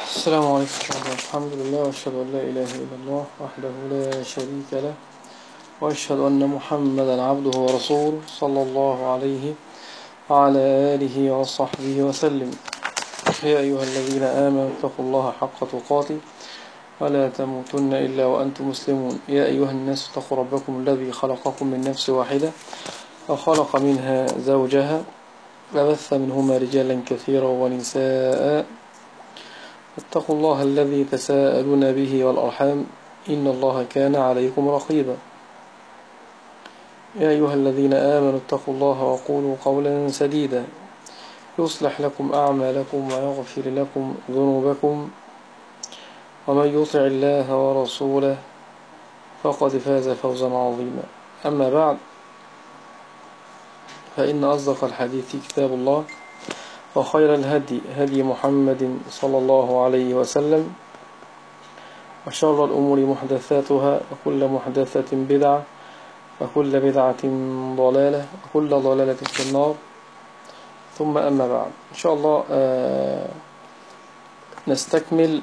السلام عليكم ورحمة الله. الحمد لله وأشهد أن لا إله إلا الله وحده لا شريك له، وأشهد أن محمدا عبده ورسوله صلى الله عليه وعلى آله وصحبه وسلم. يا أيها الذين آمنوا اتقوا الله حق تقاته ولا تموتن إلا وأنتم مسلمون. يا أيها الناس اتقوا ربكم الذي خلقكم من نفس واحدة وخلق منها زوجها وبث منهما رجالا كثيرا ونساء. اتقوا الله الذي تساءلون به والأرحام إن الله كان عليكم رقيبا. يا أيها الذين آمنوا اتقوا الله وقولوا قولا سديدا يصلح لكم أعمالكم ويغفر لكم ذنوبكم، ومن يطع الله ورسوله فقد فاز فوزا عظيما. أما بعد، فإن أصدق الحديث كتاب الله، وخير الهدي هدي محمد صلى الله عليه وسلم، وشر الأمور محدثاتها، وكل محدثة بدعة، وكل بدعة ضلالة، وكل ضلالة في النار. ثم أما بعد، إن شاء الله نستكمل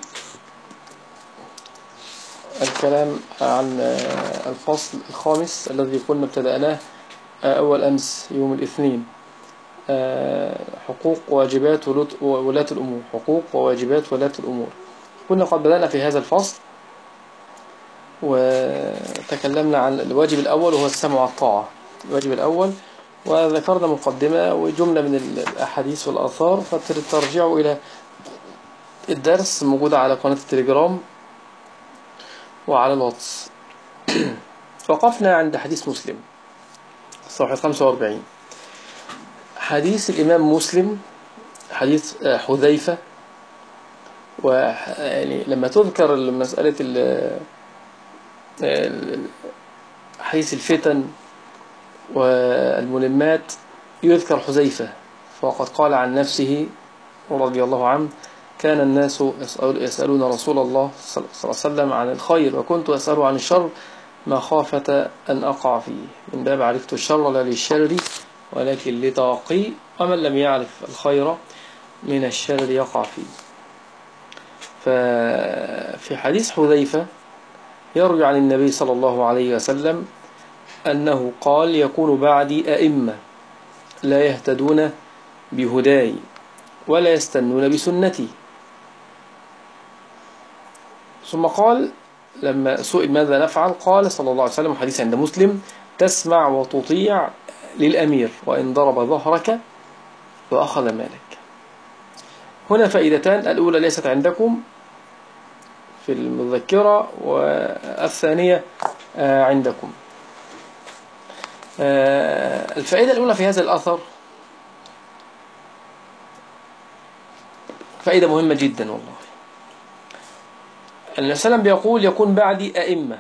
الكلام عن الفصل الخامس الذي كنا ابتدأناه أول أمس يوم الاثنين، حقوق وواجبات ولاة الأمور. حقوق وواجبات ولاة الأمور. كنا قد بدأنا في هذا الفصل وتكلمنا عن الواجب الأول وهو السمع والطاعة. الواجب الأول، وذكرنا مقدمة وجملة من الأحاديث والآثار، فترجعوا إلى الدرس موجودة على قناة التليجرام وعلى الواتس. وقفنا عند حديث مسلم صفحة 45، حديث الإمام مسلم، حديث حذيفة. ويعني لما تذكر مسألة حديث الفتن والملمات يذكر حذيفة، فقد قال عن نفسه رضي الله عنه: كان الناس يسألون رسول الله صلى الله عليه وسلم عن الخير، وكنت أسأله عن الشر مخافة أن أقع فيه. من باب عرفت الشر لا للشر ولكن لتوقي، ومن لم يعرف الخير من الشر يقع فيه. ففي حديث حذيفة يروي عن النبي صلى الله عليه وسلم أنه قال: يكون بعدي أئمة لا يهتدون بهداي ولا يستنون بسنتي. ثم قال لما سئل ماذا نفعل قال صلى الله عليه وسلم، حديث عند مسلم: تسمع وتطيع للأمير وإن ضرب ظهرك وأخذ مالك. هنا فائدتان: الأولى ليست عندكم في المذكرة، والثانية عندكم. الفائدة الأولى في هذا الأثر فائدة مهمة جدا والله. النبي صلى الله عليه وسلم بيقول: يكون بعدي أئمة.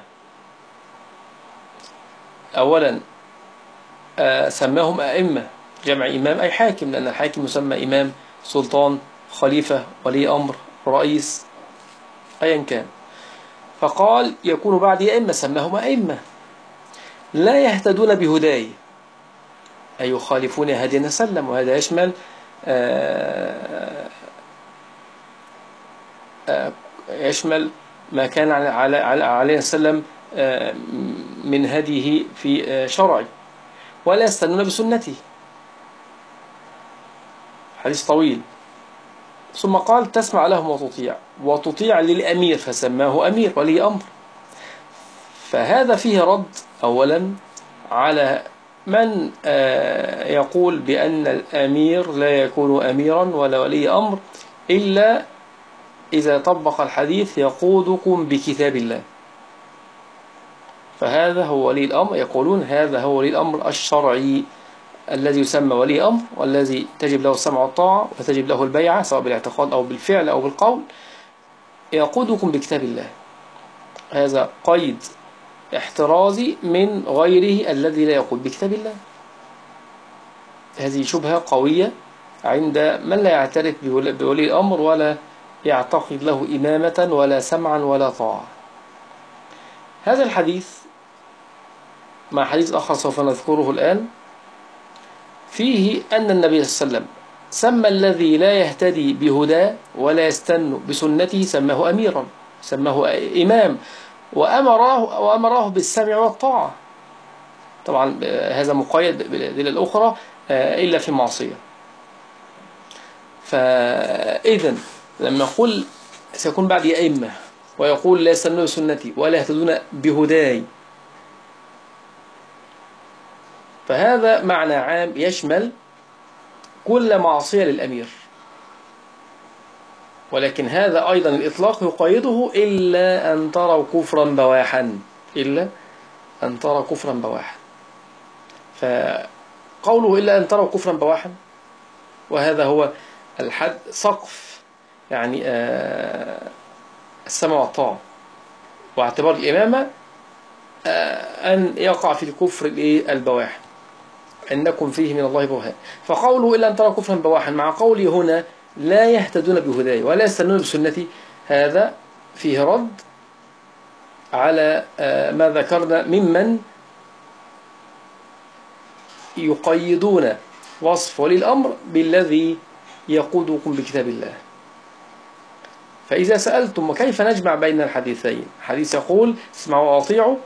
أولا سماهم أئمة، جمع إمام أي حاكم، لأن الحاكم يسمى إمام، سلطان، خليفة، ولي أمر، رئيس، أيا كان. فقال: يكون بعدي أئمة، سماهم أئمة لا يهتدون بهداي، أي يخالفون هدي النبي صلى الله عليه وسلم. وهذا يشمل ما كان عليه وسلم من هديه في شرعي. ولا يستنون بسنته، حديث طويل. ثم قال: تسمع لهم وتطيع للأمير، فسماه أمير، ولي أمر. فهذا فيه رد أولا على من يقول بأن الأمير لا يكون أميرا ولا ولي أمر إلا إذا طبق الحديث: يقودكم بكتاب الله. فهذا هو ولي الأمر، يقولون هذا هو ولي الأمر الشرعي الذي يسمى ولي أمر، والذي تجب له السمع والطاعة وتجب له البيعة سواء بالاعتقاد أو بالفعل أو بالقول. يقودكم بكتاب الله، هذا قيد احترازي من غيره الذي لا يقود بكتاب الله. هذه شبهة قوية عند من لا يعترف بولي الأمر ولا يعتقد له إمامة ولا سمعا ولا طاعة. هذا الحديث مع حديث آخر سوف نذكره الآن، فيه أن النبي صلى الله عليه وسلم سمى الذي لا يهتدي بهداه ولا يستن بسنته سماه أميرا، سماه إمام، وأمره بالسمع والطاعة. طبعا هذا مقيد بالأدلة الأخرى إلا في معصية. فإذا لما يقول سيكون بعدي أئمة ويقول لا يستنون بسنتي ولا يهتدون بهداي، فهذا معنى عام يشمل كل معصية للأمير، ولكن هذا أيضا الإطلاق يقيده إلا أن تروا كفرا بواحا، إلا أن تروا كفرا بواحا. فقوله إلا أن تروا كفرا بواحا، وهذا هو الحد سقف يعني السمع والطاعة واعتبار الإمامة أن يقع في الكفر البواح، إنكم فيه من الله برهان. فقوله إلا أن تروا كفرا بواحا مع قولي هنا لا يهتدون بهداي ولا يستنون بسنتي، هذا فيه رد على ما ذكرنا ممن يقيدون وصف ولي الأمر بالذي يقودكم بكتاب الله. فإذا سألتم وكيف نجمع بين الحديثين، حديث يقول اسمعوا وأطيعوا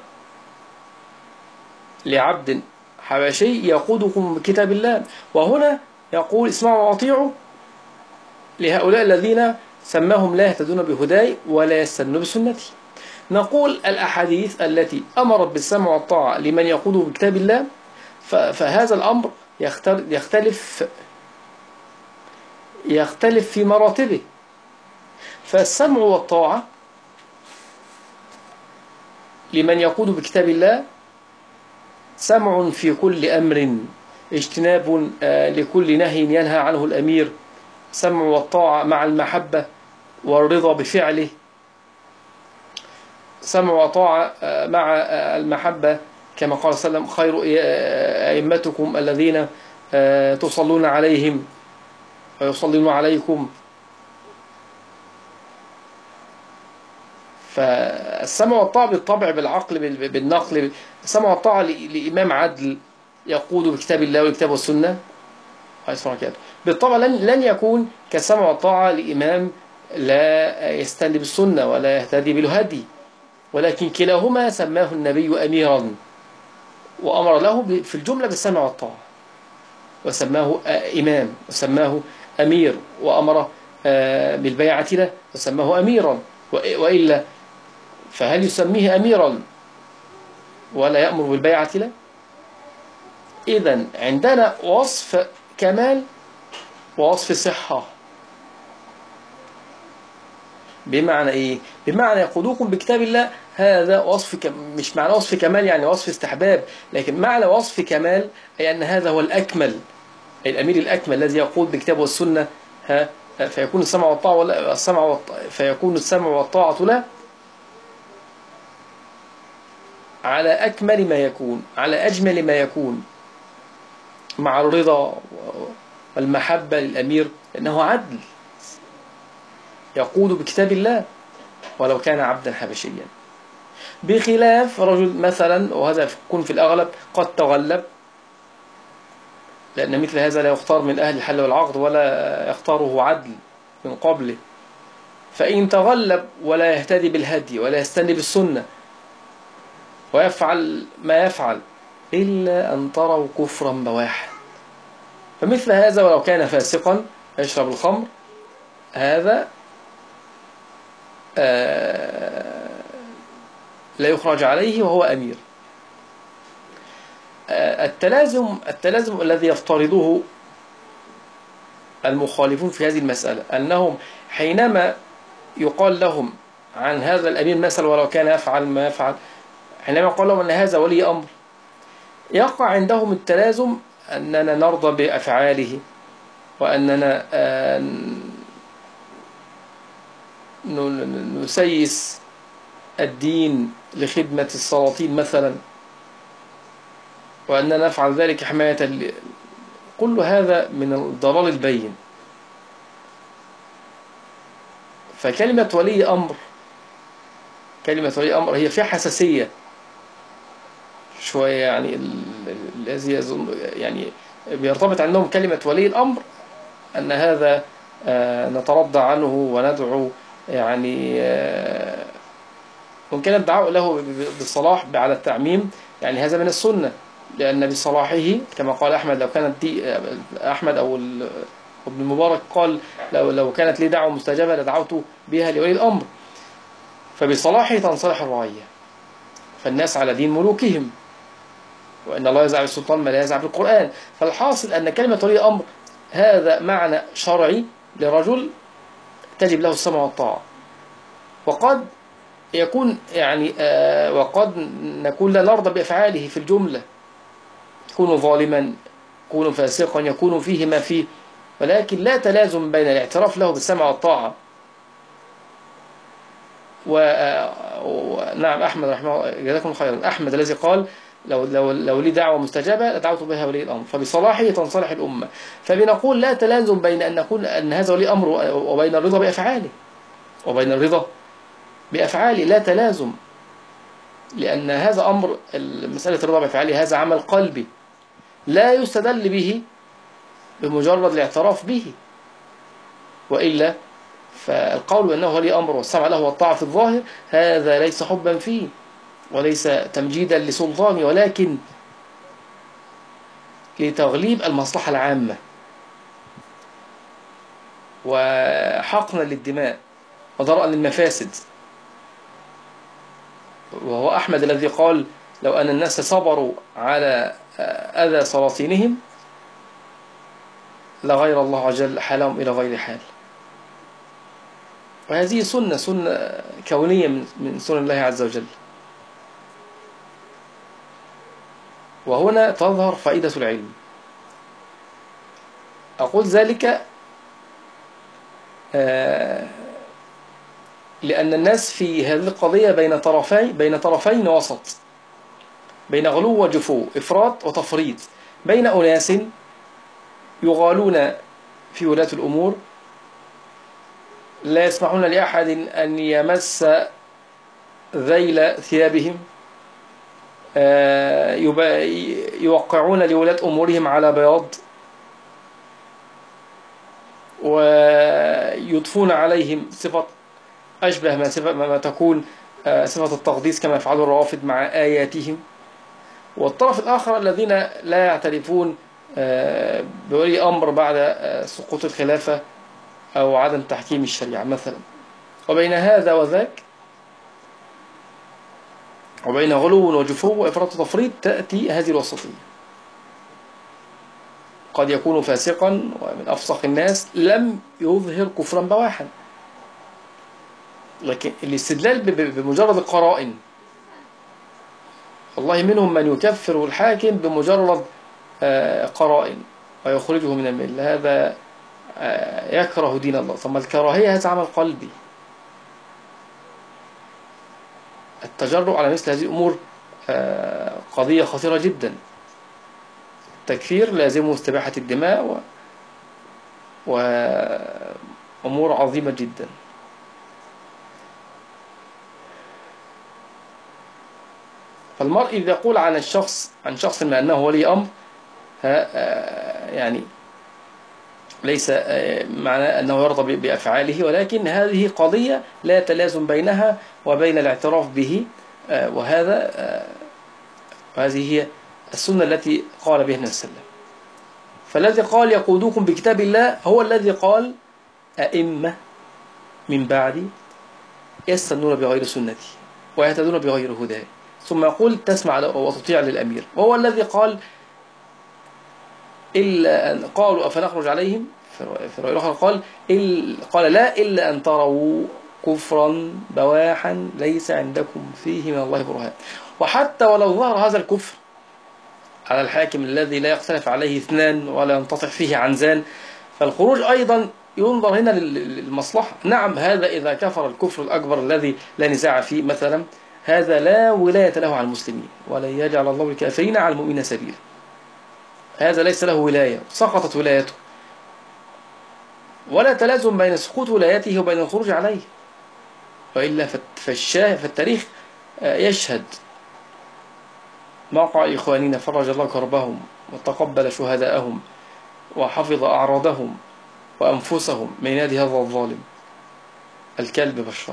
لعبد حبشي يقودكم بكتاب الله، وهنا يقول اسمعوا وأطيعوا لهؤلاء الذين سماهم لا يهتدون بهداي ولا يستنون بسنتي. نقول الأحاديث التي أمرت بالسمع والطاعة لمن يقود بكتاب الله فهذا الأمر يختلف في مراتبه. فالسمع والطاعة لمن يقود بكتاب الله سمع في كل أمر، اجتناب لكل نهي ينهى عنه الأمير، سمع والطاعة مع المحبة والرضا بفعله، سمع وطاعة مع المحبة كما قال صلى الله عليه وسلم خير أئمتكم الذين تصلون عليهم ويصلون عليكم. فالسمع والطاعة بالطبع بالعقل بالنقل، السمع والطاعة لإمام عدل يقود بكتاب الله والكتاب والسنة بالطبع لن يكون كالسمع والطاعة لإمام لا يستند بالسنة ولا يهتدي بالهدي، ولكن كلاهما سماه النبي أميرا وأمر له في الجملة بالسمع والطاعة، وسماه إمام وسماه أمير، وأمر بالبيعة له وسماه أميرا. وإلا فهل يسميه أميرا ولا يأمر بالبيعة له؟ إذن عندنا وصف كمال ووصف صحة. بمعنى إيه؟ بمعنى يقودوكم بكتاب الله، هذا وصف مش معنى وصف كمال يعني وصف استحباب، لكن معنى وصف كمال أي أن هذا هو الأكمل، أي الأمير الأكمل الذي يقود بكتاب والسنة. فيكون السمع والطاعة فيكون السمع والطاعة له على أكمل ما يكون، على أجمل ما يكون، مع الرضا والمحبة للأمير لأنه عدل يقود بكتاب الله ولو كان عبدا حبشيا، بخلاف رجل مثلا، وهذا يكون في الأغلب قد تغلب، لأن مثل هذا لا يختار من أهل الحل والعقد ولا يختاره عدل من قبله، فإن تغلب ولا يهتدي بالهدي ولا يستني بالسنة ويفعل ما يفعل إلا أن تروا كفرا بواحا، فمثل هذا ولو كان فاسقا يشرب الخمر هذا لا يخرج عليه وهو أمير. التلازم الذي يفترضه المخالفون في هذه المسألة أنهم حينما يقال لهم عن هذا الأمير مثلا ولو كان يفعل ما يفعل، حينما يقال لهم أن هذا ولي أمر، يقع عندهم التلازم أننا نرضى بأفعاله، وأننا نسيس الدين لخدمة السلاطين مثلا، وأننا نفعل ذلك حماية كل هذا من الضلال البين. فكلمة ولي أمر، كلمة ولي أمر هي فيها حساسية شوية، يعني الذي يظن يعني بيرتبط عندهم كلمة ولي الأمر أن هذا نترضى عنه وندعو، يعني وإن كان الدعاء له بالصلاح على التعميم، يعني هذا من السنة، لأن بصلاحه كما قال أحمد، لو كانت دي أحمد أو ابن المبارك قال لو كانت لي دعوة مستجابة لدعوت بها لولي الأمر. فبصلاحه تنصلح الرعية، فالناس على دين ملوكهم، وإن الله يزع بالسلطان ما لا يزع بالقرآن. فالحاصل أن كلمة ولي أمر هذا معنى شرعي لرجل تجب له السمع والطاعة. وقد يكون يعني وقد نكون لا نرضى بأفعاله في الجملة، يكون ظالما، يكون فاسقا، يكون فيه ما فيه، ولكن لا تلازم بين الاعتراف له بالسمع والطاعة. ونعم أحمد رحمه الله جزاكم خيرا، أحمد الذي قال لو لي دعوة مستجابة لدعوت بها ولي الأمر، فبصلاحه تنصلح الأمة. فبنقول لا تلازم بين أن نقول أن هذا ولي أمر وبين الرضا بأفعاله، وبين الرضا بأفعاله لا تلازم، لأن هذا أمر مسألة الرضا بأفعاله هذا عمل قلبي لا يستدل به بمجرد الاعتراف به، وإلا فالقول بأنه ولي أمر والسمع له والطاعة في الظاهر هذا ليس حبا فيه وليس تمجيدا لسلطانه، ولكن لتغليب المصلحة العامة وحقنا للدماء ودرءا للمفاسد. وهو أحمد الذي قال لو أن الناس صبروا على أذى سلاطينهم لغير الله عز وجل حالهم إلى غير حال. وهذه سنة كونية من سنن الله عز وجل. وهنا تظهر فائدة العلم. أقول ذلك لأن الناس في هذه القضية بين طرفين وسط، بين غلو وجفو، إفراط وتفريط، بين أناس يغالون في ولاة الأمور لا يسمحون لأحد أن يمس ذيل ثيابهم، يوقعون لولاة أمورهم على بياض، ويضفون عليهم صفة أشبه ما تكون صفة التقديس كما يفعل الروافض مع آياتهم. والطرف الآخر الذين لا يعترفون بولي أمر بعد سقوط الخلافة أو عدم تحكيم الشريعة مثلا. وبين هذا وذاك، وبين غلو وجفو وإفراط وتفريط، تأتي هذه الوسطية. قد يكون فاسقا ومن أفسق الناس لم يظهر كفرا بواحا، لكن الاستدلال بمجرد القرائن، والله منهم من يكفر الحاكم بمجرد قرائن ويخرجه من الملة، هذا يكره دين الله. ثم الكراهية هذا عمل قلبي. التجرؤ على مثل هذه الأمور قضية خطيرة جدا. التكفير لازمه استباحة الدماء وأمور عظيمة جدا. فالمرء إذا يقول عن شخص ما أنه ولي أمر، يعني ليس معناه أنه يرضى بأفعاله، ولكن هذه قضية لا تلازم بينها وبين الاعتراف به، وهذه هي السنة التي قال بها النبي صلى الله عليه وسلم. فالذي قال يقودوكم بكتاب الله هو الذي قال أئمة من بعدي يستنون بغير سنتي ويهتدون بغير هداي، ثم يقول تسمع وتطيع للأمير. وهو الذي قال إلا أن قالوا أفنخرج عليهم، في رواية أخرى قال لا إلا أن تروا كفرا بواحا ليس عندكم فيه من الله برهان. وحتى ولو ظهر هذا الكفر على الحاكم الذي لا يختلف عليه اثنان ولا ينتصح فيه عنزان، فالخروج أيضا ينظر هنا للمصلحة. نعم، هذا إذا كفر الكفر الأكبر الذي لا نزاع فيه مثلا، هذا لا ولاية له على المسلمين، ولن يجعل الله الكافرين على المؤمنين سبيلا. هذا ليس له ولاية، سقطت ولايته، ولا تلازم بين سقوط ولايته وبين الخروج عليه، وإلا فالتاريخ يشهد موقع إخواننا فرج الله كربهم وتقبل شهداءهم وحفظ أعراضهم وأنفسهم من يد هذا الظالم الكلب بشار.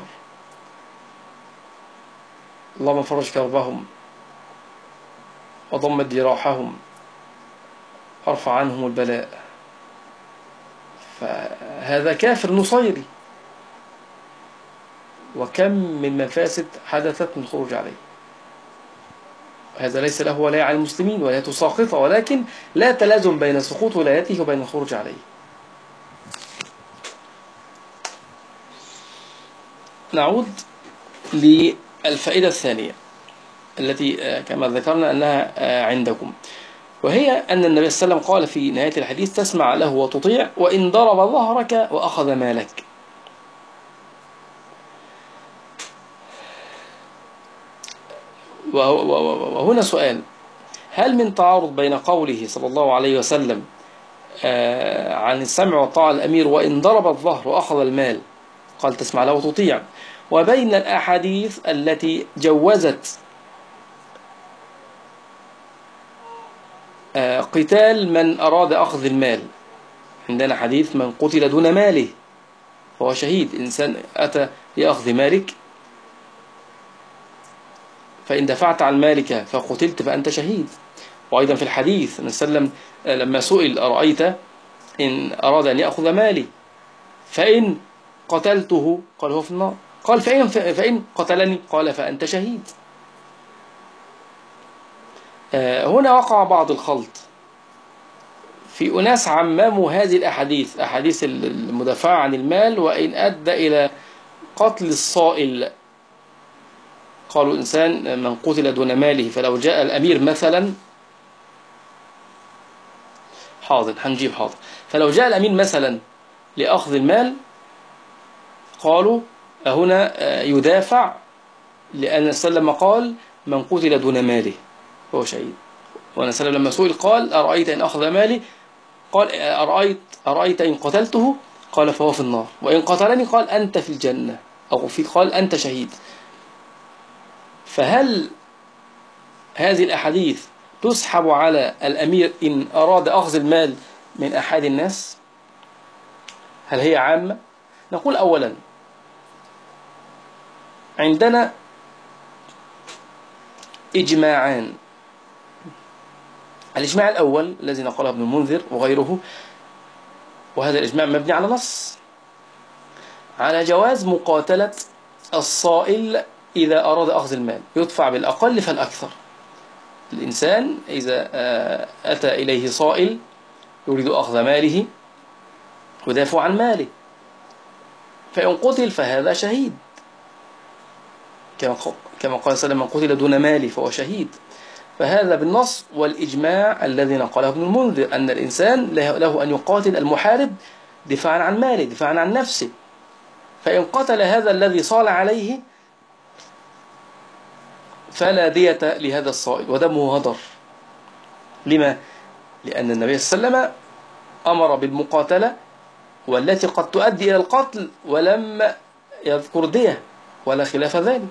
اللهم فرج كربهم وضمد جراحهم وارفع عنهم البلاء. فهذا كافر نصيري، وكم من مفاسد حدثت من خروج عليه. هذا ليس له ولاية على المسلمين، ولايته ساقطة، ولكن لا تلازم بين سقوط ولايته وبين الخروج عليه. نعود للفائدة الثانية التي كما ذكرنا أنها عندكم، وهي أن النبي صلى الله عليه وسلم قال في نهاية الحديث: تسمع له وتطيع وإن ضرب ظهرك وأخذ مالك. وهنا سؤال: هل من تعارض بين قوله صلى الله عليه وسلم عن السمع والطاعة الأمير وإن ضرب الظهر وأخذ المال، قال تسمع له وتطيع، وبين الأحاديث التي جوزت قتال من أراد أخذ المال؟ عندنا حديث: من قتل دون ماله فهو شهيد. إنسان أتى لأخذ مالك، فإن دفعت عن مالك فقتلت فأنت شهيد. وأيضا في الحديث النبي صلى الله عليه وسلم لما سئل: أرأيت إن أراد أن يأخذ مالي فإن قتلته؟ قال: هو في النار. قال: فإن قتلني؟ قال: فأنت شهيد. هنا وقع بعض الخلط في أناس عمموا هذه الأحاديث، أحاديث المدافعة عن المال وإن أدى إلى قتل الصائل. قالوا: إنسان من قتل دون ماله، فلو جاء الأمير مثلا، هنجيب حاضر، فلو جاء الأمير مثلا لأخذ المال، قالوا هنا يدافع، لأن السلام قال: من قتل دون ماله فهو شهيد. وأن السلام لما سئل قال: أرأيت إن أخذ مالي؟ قال: أرأيت إن قتلته؟ قال: فهو في النار. وإن قتلني؟ قال: أنت في الجنة، أو قال: أنت شهيد. فهل هذه الأحاديث تسحب على الأمير إن أراد أخذ المال من أحد الناس؟ هل هي عامة؟ نقول: أولا، عندنا إجماعان. الإجماع الأول الذي نقله ابن المنذر وغيره، وهذا الإجماع مبني على نص، على جواز مقاتلة الصائل إذا أراد أخذ المال، يدفع بالأقل فالأكثر. الإنسان إذا أتى إليه صائل يريد أخذ ماله ودافع عن ماله، فإن قتل فهذا شهيد، كما قال صلى الله عليه وسلم: من قتل دون ماله فهو شهيد. فهذا بالنص والإجماع الذي نقله ابن المنذر أن الإنسان له أن يقاتل المحارب دفاعا عن ماله، دفاعا عن نفسه. فإن قتل هذا الذي صال عليه فلا دية لهذا الصائل ودمه هدر. لما؟ لأن النبي صلى الله عليه وسلم أمر بالمقاتلة، والتي قد تؤدي إلى القتل، ولم يذكر دية ولا خلاف ذلك.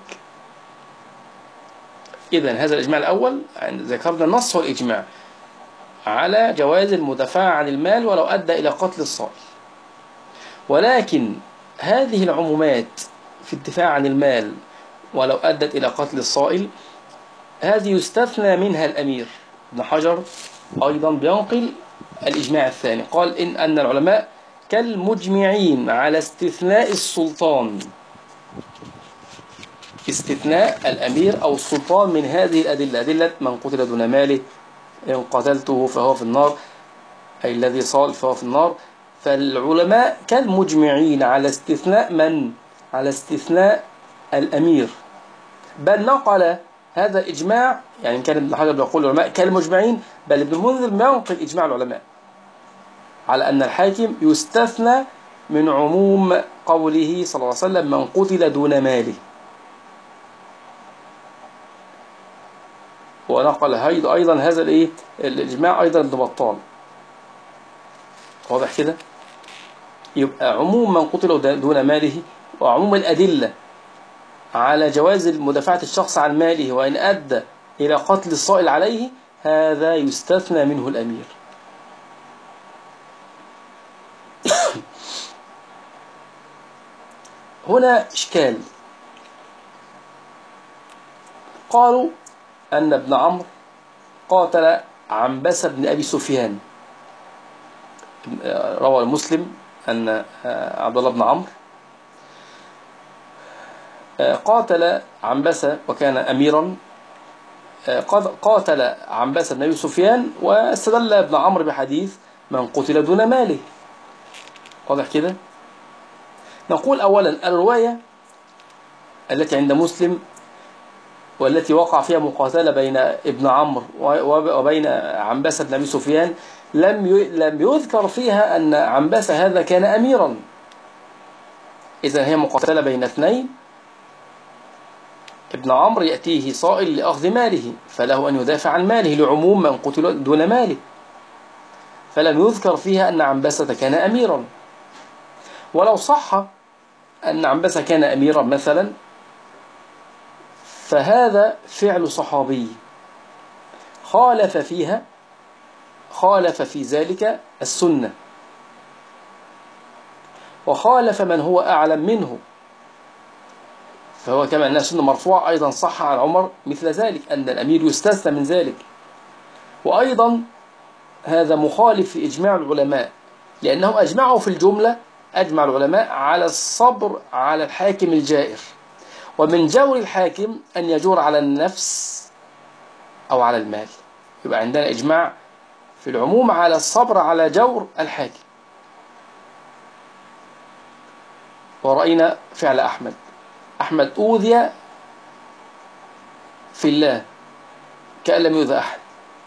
إذن هذا الإجماع الأول، ذكرنا النص والإجماع على جواز المدافعة عن المال ولو أدى إلى قتل الصائل. ولكن هذه العمومات في الدفاع عن المال ولو أدت إلى قتل الصائل، هذه يستثنى منها الأمير. ابن حجر أيضا بينقل الإجماع الثاني، قال: أن العلماء كالمجمعين على استثناء السلطان، استثناء الأمير أو السلطان من هذه الأدلة، أدلة من قتل دون ماله إن قتلته فهو في النار، أي الذي صال فهو في النار. فالعلماء كالمجمعين على استثناء من؟ على استثناء الأمير. بل نقل هذا الإجماع، يعني كان ابن حجر بيقول العلماء كالمجمعين، بل ابن المنذر ينقل إجماع العلماء على أن الحاكم يستثنى من عموم قوله صلى الله عليه وسلم: من قتل دون ماله. ونقل أيضا هذا الإجماع أيضا ابن بطال. واضح كده؟ يبقى عموم من قتل دون ماله وعموم الأدلة على جواز مدافعة الشخص عن ماله وإن أدى إلى قتل الصائل عليه، هذا يستثنى منه الأمير. هنا إشكال. قالوا أن ابن عمرو قاتل عنبسة بن أبي سفيان. روى مسلم أن عبد الله بن عمرو قاتل عنبسة وكان أميرا، قاتل عنبسة بن أبي سفيان، واستدل ابن عمرو بحديث من قتل دون ماله. واضح كده؟ نقول أولا الرواية التي عند مسلم والتي وقع فيها مقاتلة بين ابن عمرو وبين عنبسة بن أبي سفيان لم يذكر فيها أن عنبسة هذا كان أميرا. إذن هي مقاتلة بين اثنين، ابن عمرو يأتيه صائل لأخذ ماله فله أن يدافع عن ماله لعموم من قتل دون ماله، فلم يذكر فيها أن عنبسة كان أميرا. ولو صح أن عنبسة كان أميرا مثلا فهذا فعل صحابي خالف في ذلك السنة، وخالف من هو أعلم منه، فهو كما أنها سنة مرفوعة أيضا صح عن عمر مثل ذلك أن الأمير يستثنى من ذلك. وأيضا هذا مخالف في إجماع العلماء، لأنهم أجمعوا في الجملة، أجمع العلماء على الصبر على الحاكم الجائر، ومن جور الحاكم أن يجور على النفس أو على المال. يبقى عندنا إجماع في العموم على الصبر على جور الحاكم. ورأينا فعل أحمد أوذي في الله كأن لم يؤذى أحد،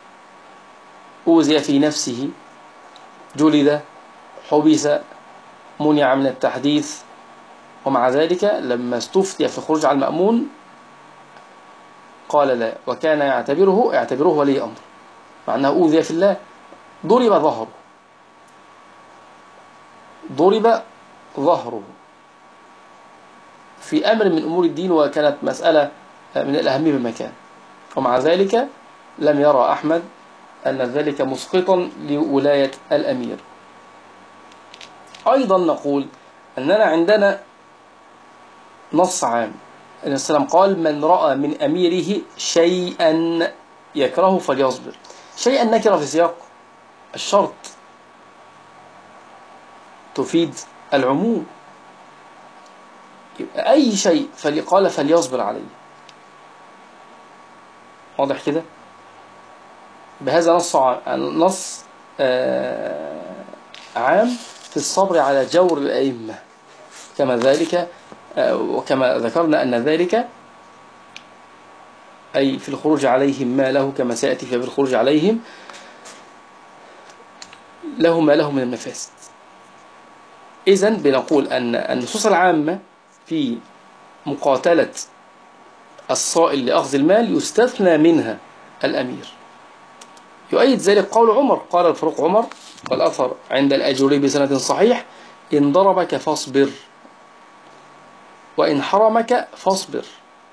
أوذي في نفسه، جلد، حبس، منع من التحديث، ومع ذلك لما استفتي في الخروج على المأمون قال لا، وكان يعتبره ولي أمر، مع أنه أوذي في الله. ضرب ظهره في أمر من أمور الدين، وكانت مسألة من الأهمية بمكان، ومع ذلك لم يرى أحمد أن ذلك مسقطا لولاية الأمير. أيضا نقول أننا عندنا نص عام، النبي صلى الله عليه وسلم قال من رأى من أميره شيئا يكره فليصبر. شيئا نكرة في سياق الشرط تفيد العموم، أي شيء قال فليصبر عليه. واضح كده؟ بهذا نص عام في الصبر على جور الأئمة، كما ذلك وكما ذكرنا أن ذلك أي في الخروج عليهم ما له، كما سيأتي في الخروج عليهم له ما له من المفاسد. إذن بنقول أن النصوص العامة في مقاتلة الصائل لأخذ المال يستثنى منها الأمير. يؤيد ذلك قول عمر، قال الفاروق عمر والأثر عند الأجوري بسند صحيح: إن ضربك فاصبر، وإن حرمك فاصبر،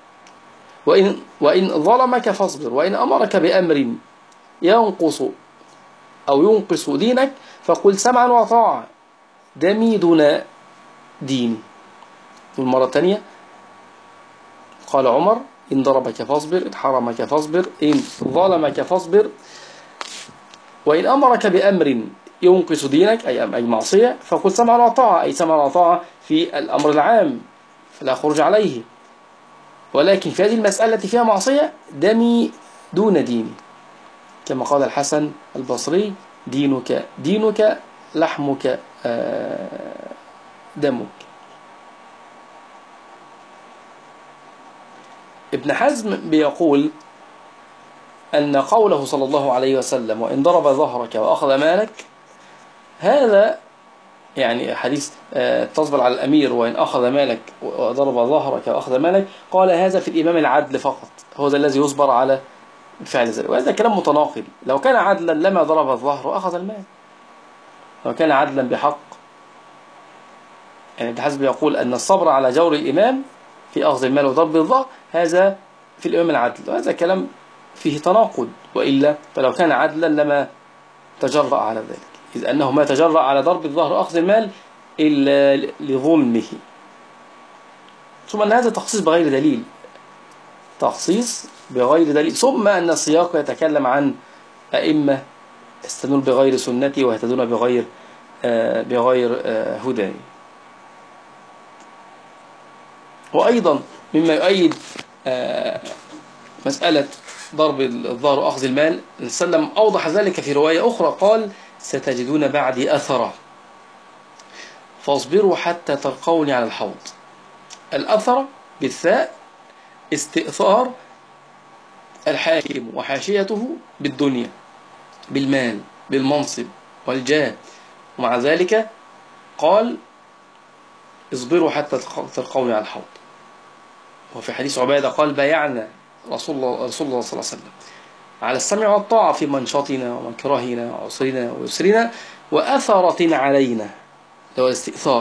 وإن ظلمك فاصبر، وإن أمرك بأمر ينقص أو ينقص دينك فقل سمعا وطاعة، دمي دون ديني. والمرة الثانية قال عمر: إن ضربك فاصبر، إن حرمك فاصبر، إن ظلمك فاصبر، وإن أمرك بأمر ينقص دينك أي معصية فقل سمعا وطاعة، أي سمعا وطاعة في الأمر العام فلا خروج عليه، ولكن في هذه المسألة التي فيها معصية دمي دون ديني، كما قال الحسن البصري: دينك لحمك دمك. ابن حزم بيقول أن قوله صلى الله عليه وسلم: وإن ضرب ظهرك وأخذ مالك، هذا يعني حديث تصبر على الأمير وإن أخذ مالك وضرب ظهرك وأخذ مالك، قال هذا في الإمام العدل فقط، هو ذا الذي يصبر على فعل ذلك. وهذا كلام متناقض، لو كان عدلا لما ضرب الظهر وأخذ المال، لو كان عدلا بحق. يعني ابن حزم يقول أن الصبر على جور الإمام في أخذ المال وضرب الظهر هذا في الإمام العدل، وهذا كلام فيه تناقض، وإلا فلو كان عدلا لما تجرأ على ذلك، إذ أنه ما تجرأ على ضرب الظهر وأخذ المال إلا لظلمه. ثم أن هذا تخصيص بغير دليل، تخصيص بغير دليل، ثم أن السياق يتكلم عن أئمة يستدلون بغير سنتي ويهتدون بغير هداي. وأيضا مما يؤيد مسألة ضرب الظهر وأخذ المال، وسلم أوضح ذلك في رواية أخرى قال: ستجدون بعدي أثرة فاصبروا حتى تلقوني على الحوض. الأثرة بالثاء استئثار الحاكم وحاشيته بالدنيا، بالمال، بالمنصب والجاه، ومع ذلك قال: اصبروا حتى تلقوني على الحوض. وفي حديث عبادة قال: بايعنا رسول الله صلى الله عليه وسلم على السمع والطاعة في منشطنا ومكرهنا وعسرنا ويسرنا وأثرة علينا، هو الاستئثار.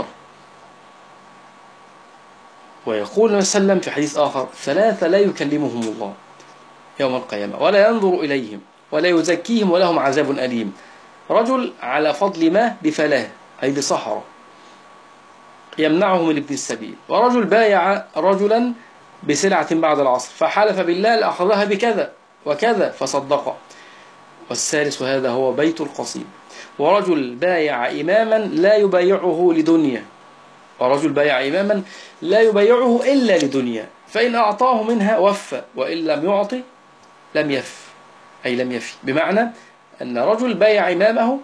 ويقول النبي صلى الله عليه وسلم في حديث آخر: ثلاثة لا يكلمهم الله يوم القيامة ولا ينظر إليهم ولا يزكيهم ولهم عذاب أليم: رجل على فضل ما بفلاه، أي بصحراء، يمنعه من ابن السبيل، ورجل بايع رجلا بسلعة بعد العصر فحلف بالله لأخذها بكذا وكذا فصدقه. والثالث هذا هو بيت القصيد. ورجل بايع إماما لا يبايعه لدنيا، ورجل بايع إماما لا يبايعه إلا لدنيا، فإن أعطاه منها وفى وإن لم يعطي لم يف، أي لم يفي. بمعنى أن رجل بايع إمامه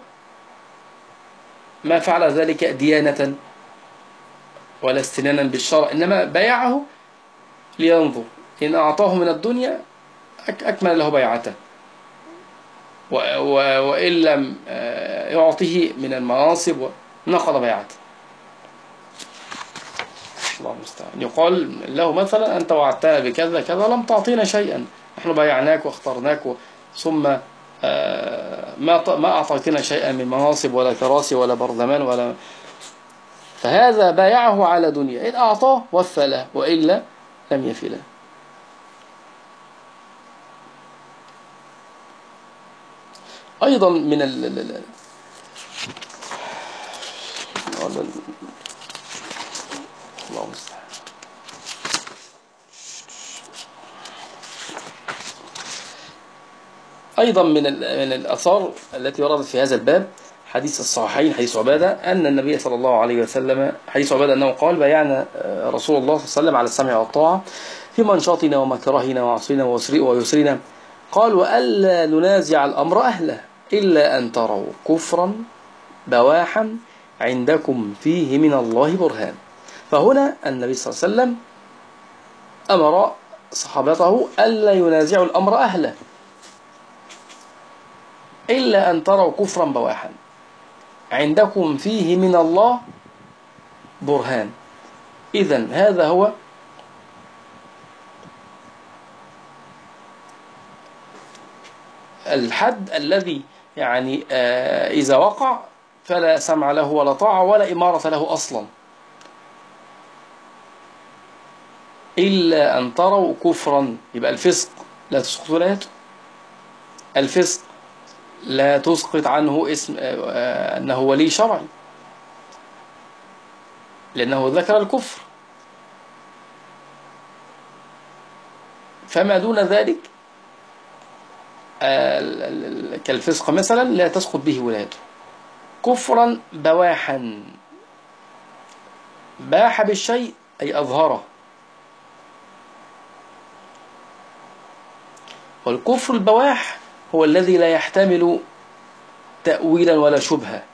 ما فعل ذلك ديانة ولا استنانا بالشرع، إنما بايعه لينظر، إن أعطاه من الدنيا أكمل له بيعته، وإن لم يعطيه من المناصب نقض بيعته. الله المستعان. يقال له مثلا: أنت وعدتنا بكذا كذا لم تعطينا شيئا، نحن بايعناك واخترناك ثم ما أعطيتنا شيئا من مناصب ولا كراسي ولا برلمان ولا. فهذا بايعه على دنيا، إن أعطاه وفى له وإلا لم يفي له. أيضا من أيضا من الآثار التي وردت في هذا الباب حديث الصحيحين، حديث عبادة أن النبي صلى الله عليه وسلم، حديث عبادة أنه قال: بايعنا رسول الله صلى الله عليه وسلم على السمع والطاعة في منشطنا ومكرهنا وعصرنا ويسرنا، قال: وألا ننازع الأمر أهله إلا أن تروا كفرا بواحا عندكم فيه من الله برهان. فهنا النبي صلى الله عليه وسلم أمر صحابته ألا ينازعوا الأمر أهله إلا أن تروا كفرا بواحا عندكم فيه من الله برهان. إذن هذا هو الحد الذي يعني إذا وقع فلا سمع له ولا طاعة ولا إمارة له أصلا، إلا أن تروا كفرا. يبقى الفسق لا تسقط ولايته، الفسق لا تسقط عنه اسم أنه ولي شرعي، لأنه ذكر الكفر. فما دون ذلك كالفسق مثلا لا تسقط به ولايته. كفرا بواحا، باح بالشيء أي أظهره، والكفر البواح هو الذي لا يحتمل تأويلا ولا شبهة.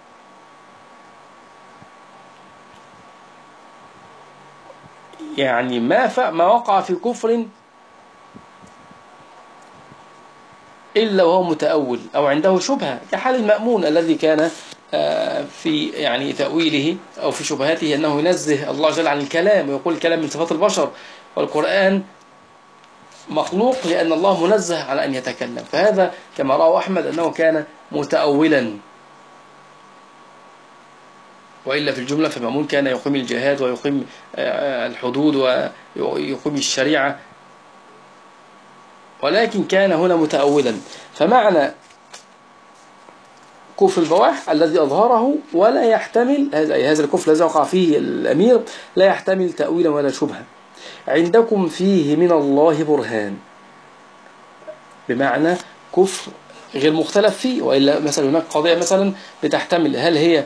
يعني ما وقع في كفر إلا وهو متأول أو عنده شبهة، كحال المأمون الذي كان في يعني تأويله أو في شبهاته أنه ينزه الله جل عن الكلام ويقول الكلام من صفات البشر، والقرآن مخلوق لأن الله منزه على أن يتكلم. فهذا كما رأى أحمد أنه كان متأولا، وإلا في الجملة فمأمون كان يقيم الجهاد ويقيم الحدود ويقيم الشريعة، ولكن كان هنا متأولا. فمعنى كفر البواح الذي أظهره ولا يحتمل هذا الكفر الذي وقع فيه الأمير لا يحتمل تأويلا ولا شبهة. عندكم فيه من الله برهان، بمعنى كفر غير مختلف فيه، وإلا مثلا هناك قضية مثلا بتحتمل هل هي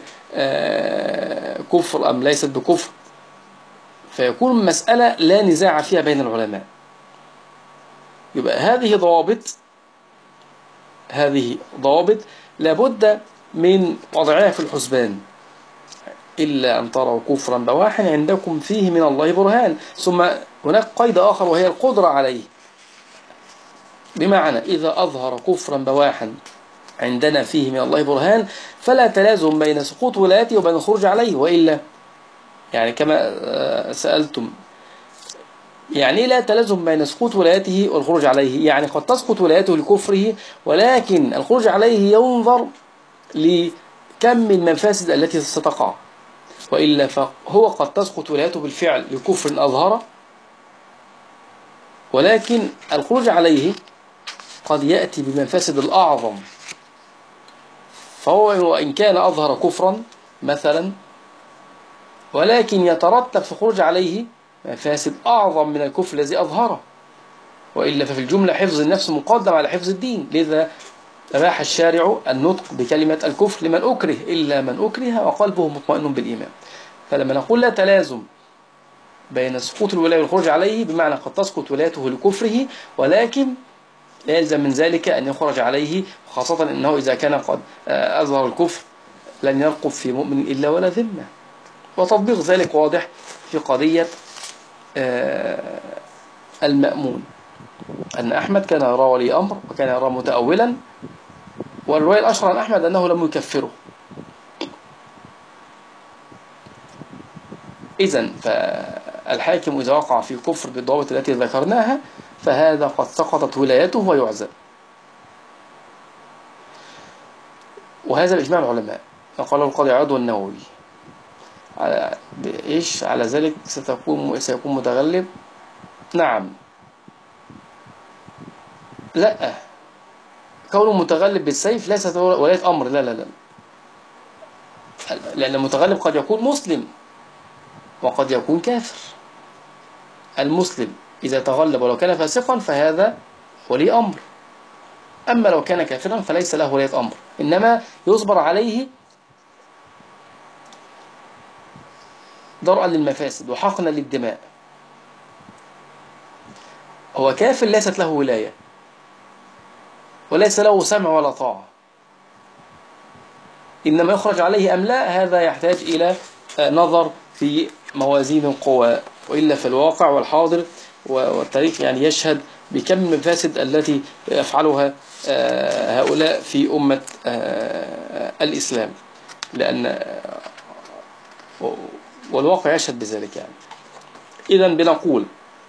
كفر أم ليست بكفر، فيكون مسألة لا نزاع فيها بين العلماء. يبقى هذه ضوابط لابد من وضعها في الحسبان. إلا أن تروا كفرا بواحا عندكم فيه من الله برهان. ثم هناك قيد آخر وهي القدرة عليه، بمعنى إذا أظهر كفرا بواحا عندنا فيه من الله برهان فلا تلازم بين سقوط ولايته وبين الخروج عليه. وإلا يعني كما سألتم، يعني لا تلازم بين سقوط ولايته والخروج عليه، يعني قد تسقط ولايته لكفره ولكن الخروج عليه ينظر لكم المفاسد التي ستقع. وإلا فهو قد تسقط ولايته بالفعل لكفر أظهر، ولكن الخروج عليه قد يأتي بمفاسد الأعظم. فهو وإن كان أظهر كفرا مثلا، ولكن يترتب في الخروج عليه مفاسد أعظم من الكفر الذي أظهره. وإلا ففي الجملة حفظ النفس مقدم على حفظ الدين. لذا أباح الشارع النطق بكلمة الكفر لمن أكره، إلا من أكره وقلبه مطمئن بالإيمان. فلما نقول لا تلازم بين سقوط الولاية والخروج عليه، بمعنى قد تسقط ولايته لكفره ولكن لا يلزم من ذلك أن يخرج عليه، خاصة أنه إذا كان قد أظهر الكفر لن يرقب في مؤمن إلا ولا ذمة. وتطبيق ذلك واضح في قضية المأمون، أن أحمد كان يرى ولي أمر وكان يرى متأولا، والرواية الأشهر عن أحمد أنه لم يكفره. إذن فالحاكم إذا وقع في كفر بالضوابط التي ذكرناها فهذا قد سقطت ولايته ويعزل. وهذا بإجماع العلماء، قال القاضي عياض والنووي. على إيش؟ على ذلك سيكون متغلب. نعم، لا، كونه متغلب بالسيف ليست ولاية أمر، لا لا لا، لأن المتغلب قد يكون مسلم وقد يكون كافر. المسلم إذا تغلب ولو كان فاسقا فهذا ولي أمر، أما لو كان كافرا فليس له ولاية أمر، إنما يصبر عليه درءا للمفاسد وحقنا للدماء. هو كافر ليست له ولاية وليس له سمع ولا طاعة، إنما يخرج عليه أم لا هذا يحتاج إلى نظر في موازين القوى. وإلا في الواقع والحاضر والتاريخ يعني يشهد بكم المفاسد التي يفعلها هؤلاء في أمة الإسلام، لأن والواقع يشهد بذلك. يعني إذن بنقول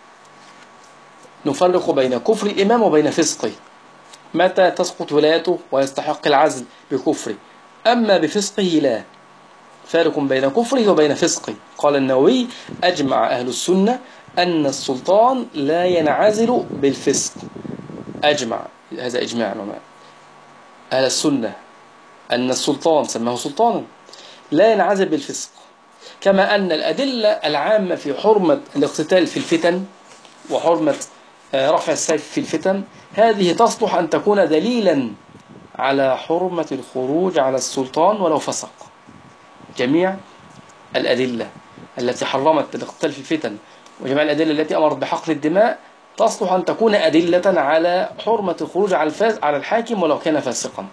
نفرق بين كفر الإمام وبين فسقه. متى تسقط ولايته ويستحق العزل بكفره، أما بفسقه لا. فارق بين كفره وبين فسقه. قال النووي: أجمع أهل السنة أن السلطان لا ينعزل بالفسق. أجمع، هذا إجماع العلماء، أهل السنة أن السلطان سماه سلطانا لا ينعزل بالفسق، كما أن الأدلة العامة في حرمة الاقتتال في الفتن وحرمة رفع السيف في الفتن هذه تصلح أن تكون دليلا على حرمة الخروج على السلطان ولو فسق. جميع الأدلة التي حرمت الاقتتال في الفتن وجميع الأدلة التي أمرت بحقن الدماء تصلح أن تكون أدلة على حرمة الخروج على الحاكم ولو كان فاسقا.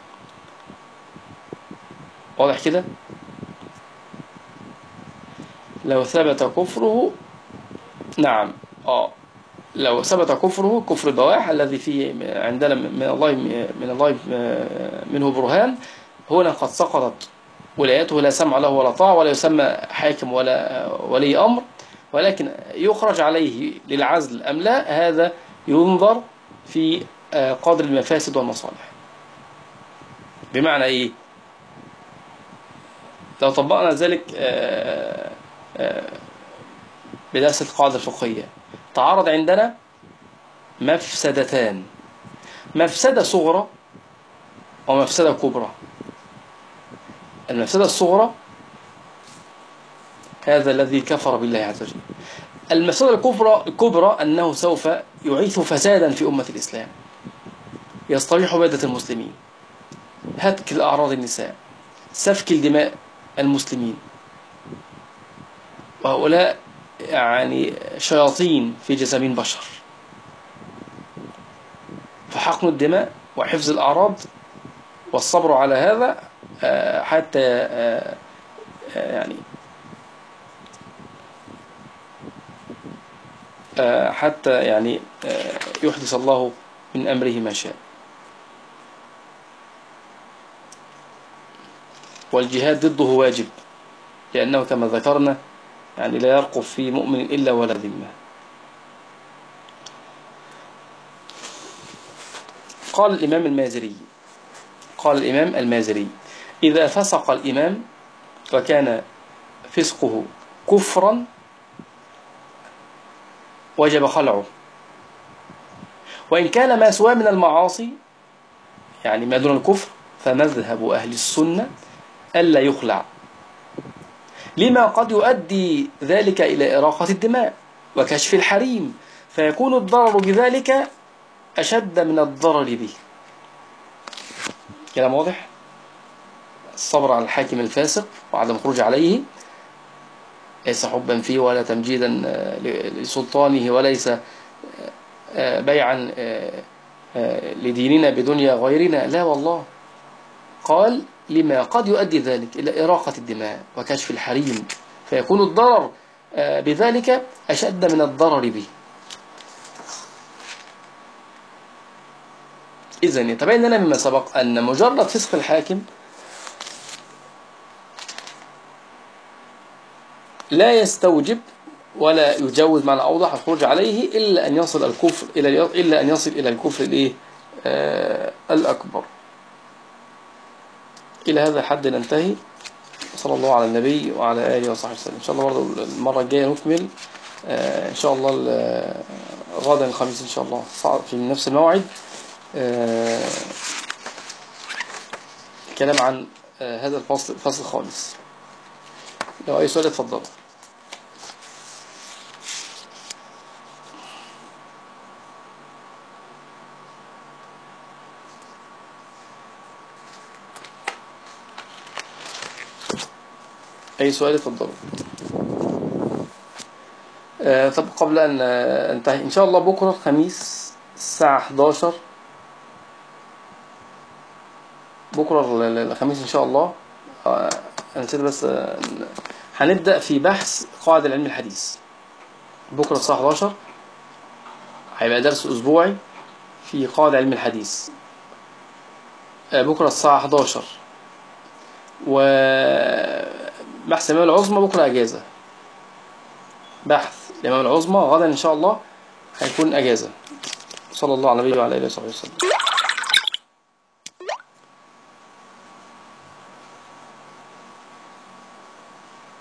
واضح كده؟ لو ثبت كفره، نعم، لو ثبت كفره كفر البواح الذي فيه عندنا من الله منه برهان، هنا قد سقطت ولايته، لا سمع له ولا طاعة ولا يسمى حاكم ولا ولي أمر، ولكن يخرج عليه للعزل أم لا هذا ينظر في قدر المفاسد والمصالح. بمعنى إيه؟ لو طبقنا ذلك بدراسة القاعدة الفقهية، تعارض عندنا مفسدتان: مفسدة صغرى ومفسدة كبرى. المفسدة الصغرى هذا الذي كفر بالله عز وجل، المفسدة الكبرى أنه سوف يعيث فسادا في أمة الإسلام، يستبيح بيدة المسلمين، هتك الأعراض النساء، سفك الدماء المسلمين، وهؤلاء يعني شياطين في جسامين بشر. فحقن الدماء وحفظ الأعراض والصبر على هذا حتى يعني حتى يعني يحدث الله من أمره ما شاء. والجهاد ضده واجب، لأنه كما ذكرنا يعني لا يرقب في مؤمن إلا ولا ذمة. قال الإمام المازري إذا فسق الإمام وكان فسقه كفرا وجب خلعه، وإن كان ما سواه من المعاصي يعني ما دون الكفر فمذهب أهل السنة ألا يخلع، لما قد يؤدي ذلك إلى إراقة الدماء وكشف الحريم، فيكون الضرر بذلك أشد من الضرر به. كلام واضح؟ الصبر على الحاكم الفاسق وعدم الخروج عليه ليس حبا فيه ولا تمجيدا لسلطانه، وليس بيعا لديننا بدنيا غيرنا، لا والله. قال لما قد يؤدي ذلك إلى إراقة الدماء وكشف الحريم، فيكون الضرر بذلك أشد من الضرر به. إذن يتبين لنا مما سبق أن مجرد فسق الحاكم لا يستوجب ولا يجوز معنى أوضح الخروج عليه إلا أن يصل إلى الكفر الأكبر. إلى هذا الحد ننتهي. صلى الله على النبي وعلى آله وصحبه وسلم. إن شاء الله برضه المرة الجاية نكمل إن شاء الله غدا الخميس إن شاء الله في نفس الموعد الكلام عن هذا الفصل الخامس. لو أي سؤال اتفضل. أي سؤال اتفضل. طب قبل أن انتهي إن شاء الله بكرة الخميس الساعة 11 بكرة الخميس إن شاء الله أنا نسيت بس هنبدأ في بحث قواعد العلم الحديث. بكرة الساعة 11 هيبقى درس أسبوعي في قواعد علم الحديث. بكرة الساعة 11 وبحث الإمام العظمى بكرة أجازة. بحث الإمام العظمى غدا إن شاء الله هيكون أجازة. صلى الله على النبي وعلى آله وصحبه وسلم.